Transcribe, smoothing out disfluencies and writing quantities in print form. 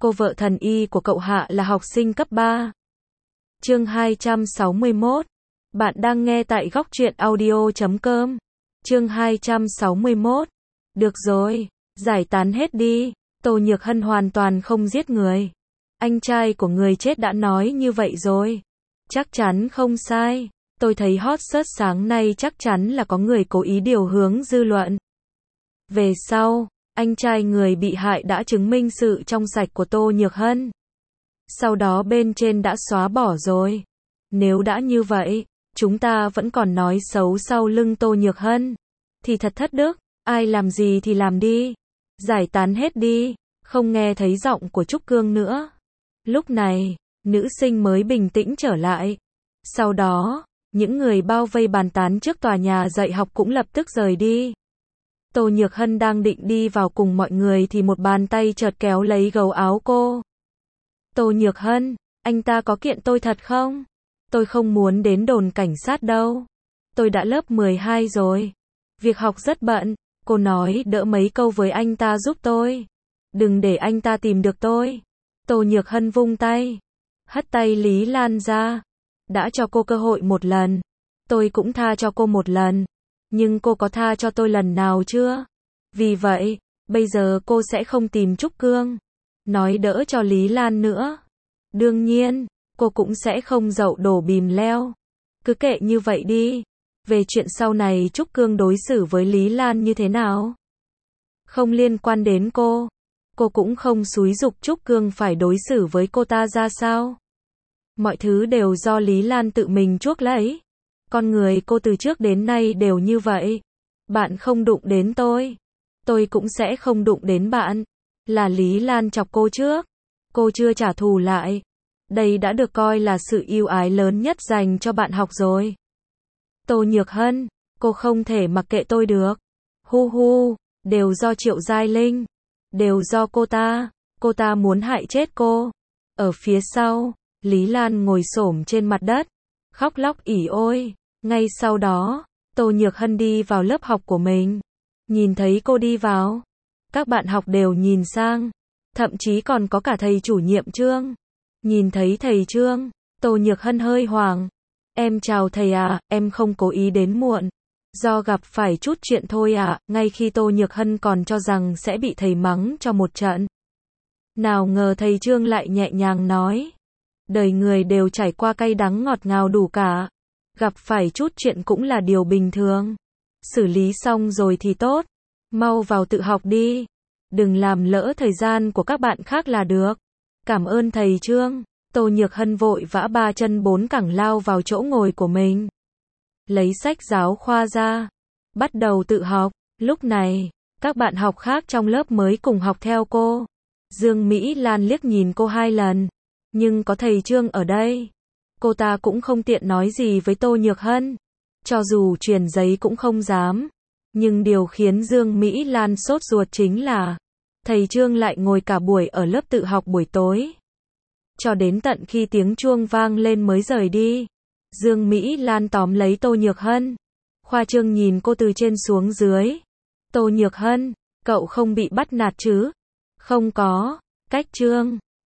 cô vợ thần y của cậu Hạ là học sinh cấp 3. Chương 261. Bạn đang nghe tại góc truyện audio.com. Chương 261. Được rồi, giải tán hết đi. Tô Nhược Hân hoàn toàn không giết người. Anh trai của người chết đã nói như vậy rồi. Chắc chắn không sai. Tôi thấy hot search sáng nay chắc chắn là có người cố ý điều hướng dư luận. Về sau, anh trai người bị hại đã chứng minh sự trong sạch của Tô Nhược Hân. Sau đó bên trên đã xóa bỏ rồi. Nếu đã như vậy, chúng ta vẫn còn nói xấu sau lưng Tô Nhược Hân, thì thật thất đức, ai làm gì thì làm đi. Giải tán hết đi, không nghe thấy giọng của Trúc Cương nữa. Lúc này, nữ sinh mới bình tĩnh trở lại. Sau đó, những người bao vây bàn tán trước tòa nhà dạy học cũng lập tức rời đi. Tô Nhược Hân đang định đi vào cùng mọi người thì một bàn tay chợt kéo lấy gấu áo cô. Tô Nhược Hân, anh ta có kiện tôi thật không? Tôi không muốn đến đồn cảnh sát đâu. Tôi đã lớp 12 rồi. Việc học rất bận. Cô nói đỡ mấy câu với anh ta giúp tôi. Đừng để anh ta tìm được tôi. Tô Nhược Hân vung tay. Hất tay Lý Lan ra. Đã cho cô cơ hội một lần. Tôi cũng tha cho cô một lần. Nhưng cô có tha cho tôi lần nào chưa? Vì vậy, bây giờ cô sẽ không tìm Trúc Cương. Nói đỡ cho Lý Lan nữa. Đương nhiên, cô cũng sẽ không dậu đổ bìm leo. Cứ kệ như vậy đi. Về chuyện sau này Trúc Cương đối xử với Lý Lan như thế nào? Không liên quan đến cô. Cô cũng không xúi giục Trúc Cương phải đối xử với cô ta ra sao. Mọi thứ đều do Lý Lan tự mình chuốc lấy. Con người cô từ trước đến nay đều như vậy. Bạn không đụng đến tôi cũng sẽ không đụng đến bạn. Là Lý Lan chọc cô trước. Cô chưa trả thù lại. Đây đã được coi là sự ưu ái lớn nhất dành cho bạn học rồi. Tô Nhược Hân, cô không thể mặc kệ tôi được. Hu hu, đều do Triệu Giai Linh. Đều do cô ta muốn hại chết cô. Ở phía sau, Lý Lan ngồi xổm trên mặt đất, khóc lóc ỉ ôi. Ngay sau đó, Tô Nhược Hân đi vào lớp học của mình. Nhìn thấy cô đi vào, các bạn học đều nhìn sang. Thậm chí còn có cả thầy chủ nhiệm Trương. Nhìn thấy thầy Trương, Tô Nhược Hân hơi hoảng. Em chào thầy ạ, em không cố ý đến muộn. Do gặp phải chút chuyện thôi ạ, ngay khi Tô Nhược Hân còn cho rằng sẽ bị thầy mắng cho một trận. Nào ngờ thầy Trương lại nhẹ nhàng nói. Đời người đều trải qua cay đắng ngọt ngào đủ cả. Gặp phải chút chuyện cũng là điều bình thường. Xử lý xong rồi thì tốt. Mau vào tự học đi. Đừng làm lỡ thời gian của các bạn khác là được. Cảm ơn thầy Trương. Tô Nhược Hân vội vã ba chân bốn cẳng lao vào chỗ ngồi của mình. Lấy sách giáo khoa ra. Bắt đầu tự học. Lúc này, các bạn học khác trong lớp mới cùng học theo cô. Dương Mỹ Lan liếc nhìn cô 2 lần. Nhưng có thầy Trương ở đây. Cô ta cũng không tiện nói gì với Tô Nhược Hân. Cho dù truyền giấy cũng không dám. Nhưng điều khiến Dương Mỹ Lan sốt ruột chính là thầy Trương lại ngồi cả buổi ở lớp tự học buổi tối. Cho đến tận khi tiếng chuông vang lên mới rời đi. Dương Mỹ Lan tóm lấy Tô Nhược Hân. Khoa trương nhìn cô từ trên xuống dưới. Tô Nhược Hân, cậu không bị bắt nạt chứ? Không có. Cách Trương.